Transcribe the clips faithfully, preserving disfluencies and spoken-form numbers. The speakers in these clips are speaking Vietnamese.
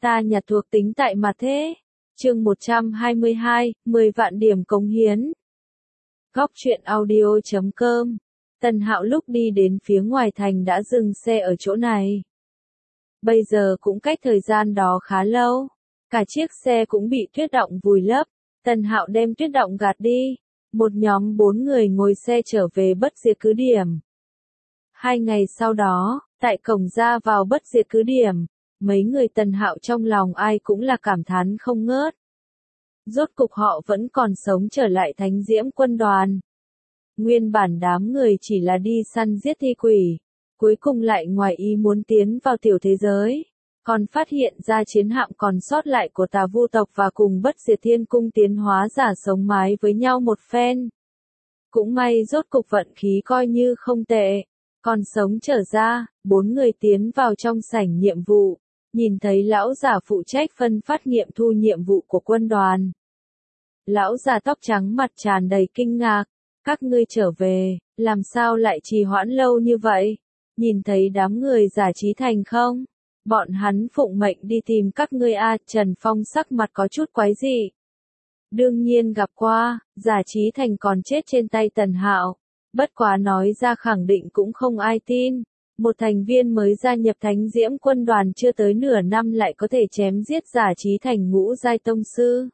Ta nhặt thuộc tính tại mà thế. Chương một trăm hai mươi hai, mười vạn điểm cống hiến. Góc truyện audio chấm com. Tần Hạo lúc đi đến phía ngoài thành đã dừng xe ở chỗ này. Bây giờ cũng cách thời gian đó khá lâu. Cả chiếc xe cũng bị tuyết động vùi lấp. Tần Hạo đem tuyết động gạt đi. Một nhóm bốn người ngồi xe trở về Bất Diệt cứ điểm. Hai ngày sau đó, tại cổng ra vào Bất Diệt cứ điểm, mấy người Tần Hạo trong lòng ai cũng là cảm thán không ngớt. Rốt cục họ vẫn còn sống trở lại Thánh Diễm quân đoàn. Nguyên bản đám người chỉ là đi săn giết thi quỷ, cuối cùng lại ngoài ý muốn tiến vào tiểu thế giới, còn phát hiện ra chiến hạm còn sót lại của Tà Vu tộc và cùng Bất Diệt Thiên cung tiến hóa giả sống mái với nhau một phen. Cũng may rốt cục vận khí coi như không tệ, còn sống trở ra, bốn người tiến vào trong sảnh nhiệm vụ, nhìn thấy lão giả phụ trách phân phát nghiệm thu nhiệm vụ của quân đoàn. Lão già tóc trắng mặt tràn đầy kinh ngạc, các ngươi trở về, làm sao lại trì hoãn lâu như vậy? Nhìn thấy đám người giả trí thành không? Bọn hắn phụng mệnh đi tìm các ngươi a. Trần Phong sắc mặt có chút quái dị. Đương nhiên gặp qua, giả trí thành còn chết trên tay Tần Hạo. Bất quá nói ra khẳng định cũng không ai tin. Một thành viên mới gia nhập Thánh Diễm quân đoàn chưa tới nửa năm lại có thể chém giết giả trí thành ngũ giai tông sư.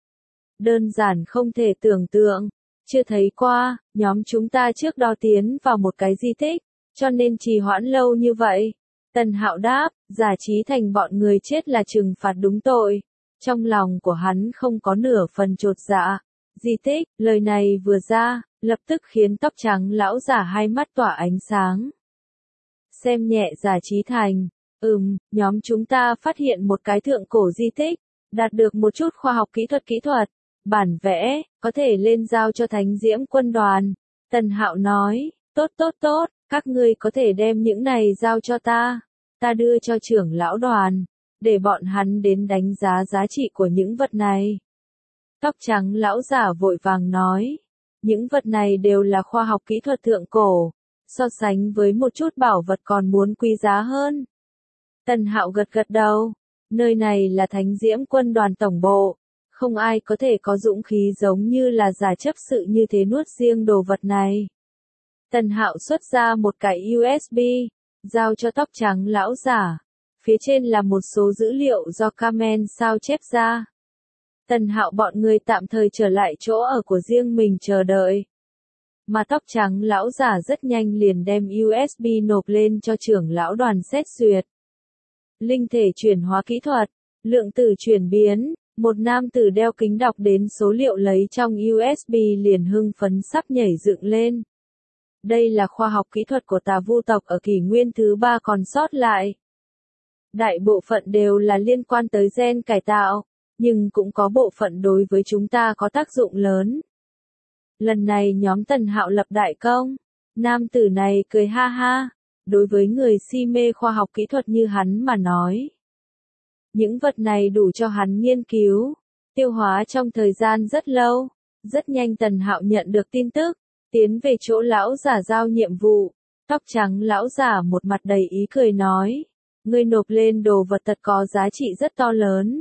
Đơn giản không thể tưởng tượng. Chưa thấy qua, nhóm chúng ta trước đó tiến vào một cái di tích, cho nên trì hoãn lâu như vậy. Tần Hạo đáp, giả trí thành bọn người chết là trừng phạt đúng tội. Trong lòng của hắn không có nửa phần chột dạ. Di tích, lời này vừa ra, lập tức khiến tóc trắng lão giả hai mắt tỏa ánh sáng. Xem nhẹ giả trí thành, ừm, nhóm chúng ta phát hiện một cái thượng cổ di tích, đạt được một chút khoa học kỹ thuật kỹ thuật. Bản vẽ, có thể lên giao cho Thánh Diễm quân đoàn. Tần Hạo nói, tốt tốt tốt, các ngươi có thể đem những này giao cho ta. Ta đưa cho trưởng lão đoàn, để bọn hắn đến đánh giá giá trị của những vật này. Tóc trắng lão giả vội vàng nói, những vật này đều là khoa học kỹ thuật thượng cổ, so sánh với một chút bảo vật còn muốn quý giá hơn. Tần Hạo gật gật đầu, nơi này là Thánh Diễm quân đoàn tổng bộ. Không ai có thể có dũng khí giống như là giả chấp sự như thế nuốt riêng đồ vật này. Tần Hạo xuất ra một cái u ét bê, giao cho tóc trắng lão giả. Phía trên là một số dữ liệu do Carmen sao chép ra. Tần Hạo bọn người tạm thời trở lại chỗ ở của riêng mình chờ đợi. Mà tóc trắng lão giả rất nhanh liền đem u ét bê nộp lên cho trưởng lão đoàn xét duyệt. Linh thể chuyển hóa kỹ thuật, lượng tử chuyển biến. Một nam tử đeo kính đọc đến số liệu lấy trong u ét bê liền hưng phấn sắp nhảy dựng lên. Đây là khoa học kỹ thuật của Tà Vu tộc ở kỷ nguyên thứ ba còn sót lại. Đại bộ phận đều là liên quan tới gen cải tạo, nhưng cũng có bộ phận đối với chúng ta có tác dụng lớn. Lần này nhóm Tần Hạo lập đại công. Nam tử này cười ha ha. Đối với người si mê khoa học kỹ thuật như hắn mà nói, những vật này đủ cho hắn nghiên cứu, tiêu hóa trong thời gian rất lâu. Rất nhanh Tần Hạo nhận được tin tức, tiến về chỗ lão giả giao nhiệm vụ. Tóc trắng lão giả một mặt đầy ý cười nói, ngươi nộp lên đồ vật thật có giá trị rất to lớn.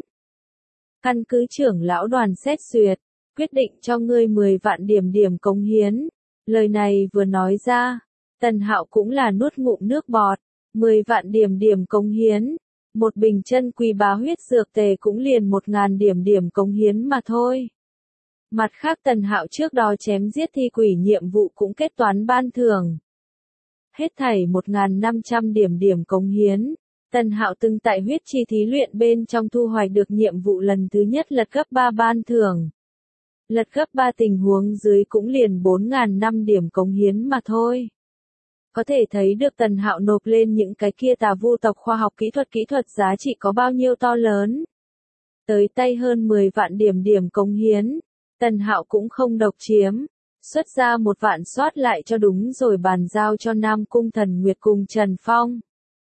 Căn cứ trưởng lão đoàn xét duyệt, quyết định cho ngươi mười vạn điểm điểm cống hiến. Lời này vừa nói ra, Tần Hạo cũng là nuốt ngụm nước bọt. mười vạn điểm điểm cống hiến. Một bình chân quý bá huyết dược tề cũng liền một ngàn điểm điểm cống hiến mà thôi. Mặt khác Tần Hạo trước đó chém giết thi quỷ nhiệm vụ cũng kết toán ban thưởng. Hết thảy một ngàn năm trăm điểm điểm cống hiến. Tần Hạo từng tại huyết chi thí luyện bên trong thu hoạch được nhiệm vụ lần thứ nhất lật gấp ba ban thưởng. Lật gấp ba tình huống dưới cũng liền bốn ngàn năm điểm cống hiến mà thôi. Có thể thấy được Tần Hạo nộp lên những cái kia Tà Vu tộc khoa học kỹ thuật kỹ thuật giá trị có bao nhiêu to lớn. Tới tay hơn mười vạn điểm điểm cống hiến, Tần Hạo cũng không độc chiếm, xuất ra một vạn soát lại cho đúng rồi bàn giao cho Nam Cung Thần Nguyệt cùng Trần Phong.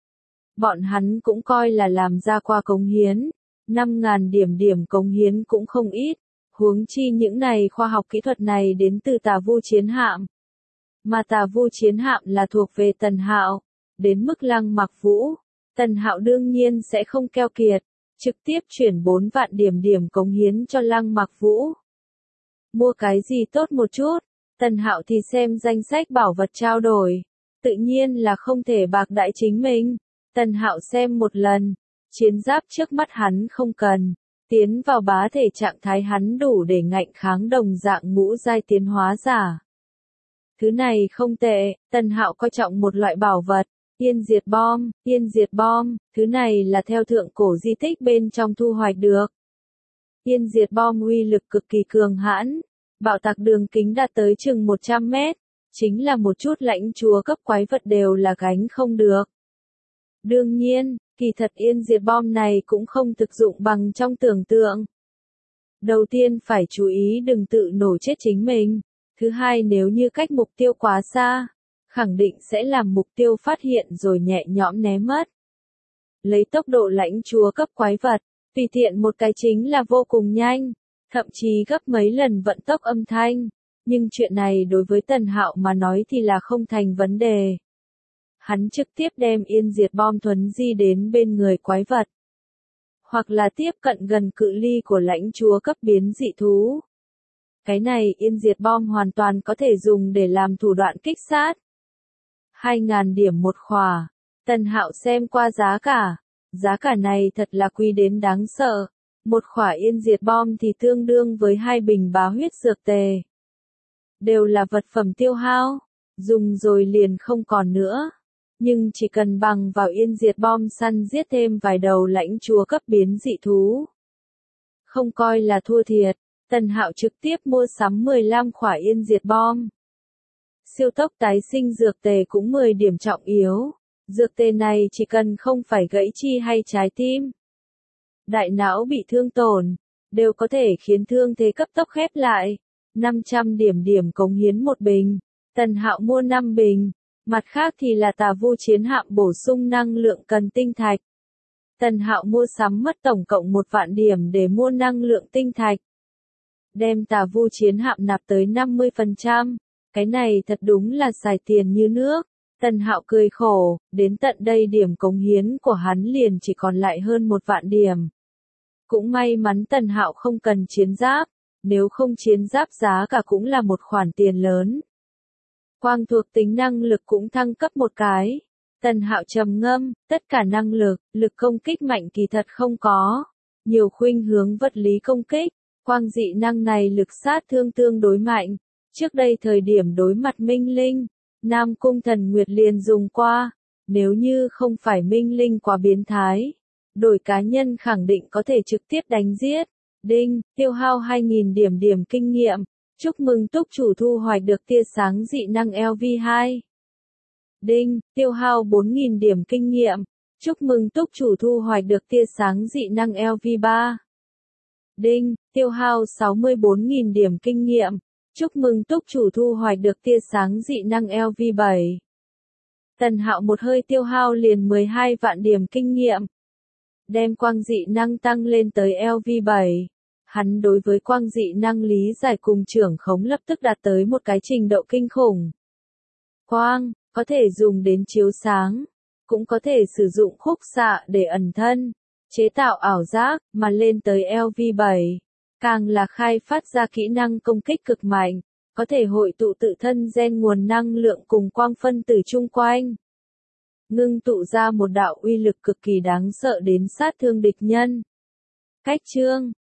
Bọn hắn cũng coi là làm ra qua cống hiến, năm ngàn điểm điểm cống hiến cũng không ít, huống chi những này khoa học kỹ thuật này đến từ Tà Vu chiến hạm. Mà Tà Vu chiến hạm là thuộc về Tần Hạo, đến mức Lăng Mặc Vũ, Tần Hạo đương nhiên sẽ không keo kiệt, trực tiếp chuyển bốn vạn điểm điểm cống hiến cho Lăng Mặc Vũ. Mua cái gì tốt một chút, Tần Hạo thì xem danh sách bảo vật trao đổi, tự nhiên là không thể bạc đãi chính mình. Tần Hạo xem một lần, chiến giáp trước mắt hắn không cần, tiến vào bá thể trạng thái hắn đủ để ngạnh kháng đồng dạng ngũ giai tiến hóa giả. Thứ này không tệ, Tần Hạo coi trọng một loại bảo vật, Yên Diệt Bom, Yên Diệt Bom, thứ này là theo thượng cổ di tích bên trong thu hoạch được. Yên Diệt Bom uy lực cực kỳ cường hãn, bạo tạc đường kính đạt tới chừng một trăm mét, chính là một chút lãnh chúa cấp quái vật đều là gánh không được. Đương nhiên, kỳ thật Yên Diệt Bom này cũng không thực dụng bằng trong tưởng tượng. Đầu tiên phải chú ý đừng tự nổ chết chính mình. Thứ hai, nếu như cách mục tiêu quá xa, khẳng định sẽ làm mục tiêu phát hiện rồi nhẹ nhõm né mất. Lấy tốc độ lãnh chúa cấp quái vật, tùy tiện một cái chính là vô cùng nhanh, thậm chí gấp mấy lần vận tốc âm thanh. Nhưng chuyện này đối với Tần Hạo mà nói thì là không thành vấn đề. Hắn trực tiếp đem Yên Diệt Bom thuấn di đến bên người quái vật, hoặc là tiếp cận gần cự ly của lãnh chúa cấp biến dị thú. Cái này Yên Diệt Bom hoàn toàn có thể dùng để làm thủ đoạn kích sát. hai nghìn điểm một khỏa. Tần Hạo xem qua giá cả. Giá cả này thật là quý đến đáng sợ. Một khỏa Yên Diệt Bom thì tương đương với hai bình bá huyết dược tề. Đều là vật phẩm tiêu hao, dùng rồi liền không còn nữa. Nhưng chỉ cần bằng vào Yên Diệt Bom săn giết thêm vài đầu lãnh chúa cấp biến dị thú, không coi là thua thiệt. Tần Hạo trực tiếp mua sắm mười lăm khỏa Yên Diệt Bom. Siêu tốc tái sinh dược tề cũng mười điểm trọng yếu. Dược tề này chỉ cần không phải gãy chi hay trái tim, đại não bị thương tổn, đều có thể khiến thương thế cấp tốc khép lại. năm trăm điểm điểm cống hiến một bình. Tần Hạo mua năm bình. Mặt khác thì là Tà Vu chiến hạm bổ sung năng lượng cần tinh thạch. Tần Hạo mua sắm mất tổng cộng một vạn điểm để mua năng lượng tinh thạch. Đem Tà Vu chiến hạm nạp tới năm mươi phần trăm. Cái này thật đúng là xài tiền như nước. Tần Hạo cười khổ, đến tận đây điểm cống hiến của hắn liền chỉ còn lại hơn một vạn điểm. Cũng may mắn Tần Hạo không cần chiến giáp, nếu không chiến giáp giá cả cũng là một khoản tiền lớn. Quang thuộc tính năng lực cũng thăng cấp một cái. Tần Hạo trầm ngâm, tất cả năng lực, lực công kích mạnh kỳ thật không có. Nhiều khuynh hướng vật lý công kích, quang dị năng này lực sát thương tương đối mạnh. Trước đây thời điểm đối mặt Minh Linh, Nam Cung Thần Nguyệt liền dùng qua. Nếu như không phải Minh Linh quá biến thái, đổi cá nhân khẳng định có thể trực tiếp đánh giết. Đinh, tiêu hao hai nghìn điểm điểm kinh nghiệm. Chúc mừng túc chủ thu hoạch được tia sáng dị năng L V hai. Đinh, tiêu hao bốn nghìn điểm kinh nghiệm. Chúc mừng túc chủ thu hoạch được tia sáng dị năng L V ba. Đinh, tiêu hao sáu mươi bốn nghìn điểm kinh nghiệm. Chúc mừng túc chủ thu hoạch được tia sáng dị năng L V bảy. Tần Hạo một hơi tiêu hao liền mười hai vạn điểm kinh nghiệm. Đem quang dị năng tăng lên tới L V bảy. Hắn đối với quang dị năng lý giải cùng trưởng khống lập tức đạt tới một cái trình độ kinh khủng. Quang, có thể dùng đến chiếu sáng, cũng có thể sử dụng khúc xạ để ẩn thân, chế tạo ảo giác, mà lên tới L V bảy. Càng là khai phát ra kỹ năng công kích cực mạnh, có thể hội tụ tự thân gen nguồn năng lượng cùng quang phân tử chung quanh. Ngưng tụ ra một đạo uy lực cực kỳ đáng sợ đến sát thương địch nhân. Cách chương